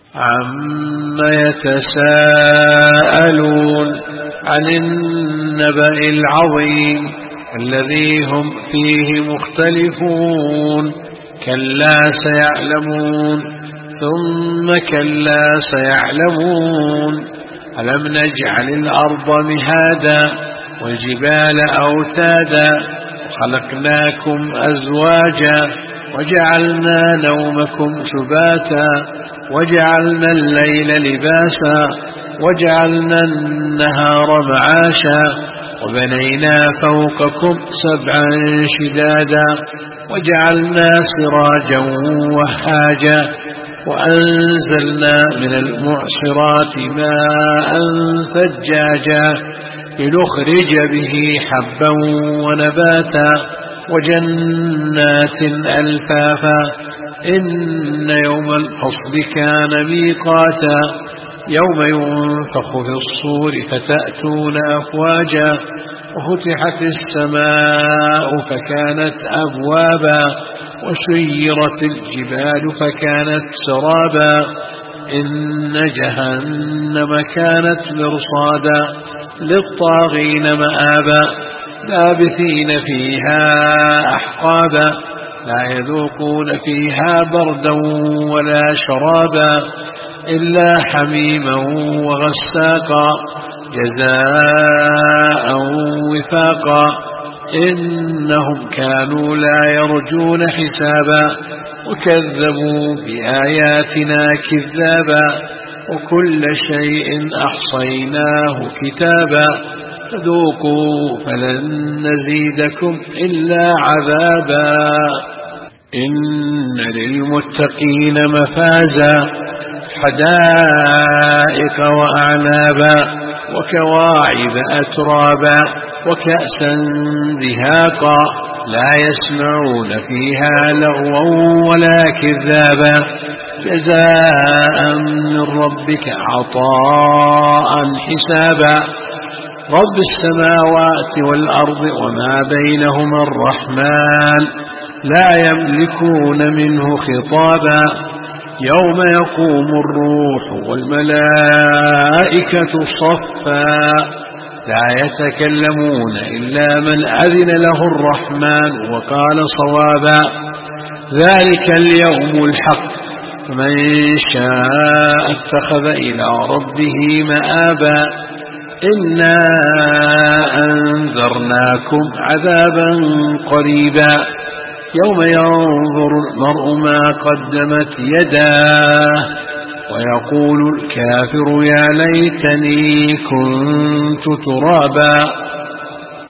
عما يتساءلون عن النبأ العظيم الذي هم فيه مختلفون كلا سيعلمون ثم كلا سيعلمون ألم نجعل الأرض مهادا والجبال أوتادا وخلقناكم أزواجا وجعلنا نومكم سباتا وجعلنا الليل لباسا وجعلنا النهار معاشا وبنينا فوقكم 7 شدادا وجعلنا سراجا وهاجا وأنزلنا من المعصرات ماء ثجاجا لنخرج به حبا ونباتا وجنات ألفافا إن يوم الفصل كان ميقاتا يوم ينفخ في الصور فتأتون أفواجا وفتحت السماء فكانت أبوابا وسيرت الجبال فكانت سرابا إن جهنم كانت مرصادا للطاغين مآبا لابثين فيها أحقابا لا يذوقون فيها بردا ولا شرابا إلا حميما وغساقا جزاء وفاقا إنهم كانوا لا يرجون حسابا وكذبوا بآياتنا كذابا وكل شيء أحصيناه كتابا فذوقوا فلن نزيدكم إلا عذابا إن للمتقين مفازا حدائق وأعنابا وكواعب أترابا وكأسا دهاقا لا يسمعون فيها لغوا ولا كذابا جزاء من ربك عطاء حسابا رب السماوات والأرض وما بينهما الرحمن لا يملكون منه خطابا يوم يقوم الروح والملائكة صفا لا يتكلمون إلا من أذن له الرحمن وقال صوابا ذلك اليوم الحق فمن شاء اتخذ إلى ربه مآبا إنا أنذرناكم عذابا قريبا يوم ينظر المرء ما قدمت يداه ويقول الكافر يا ليتني كنت ترابا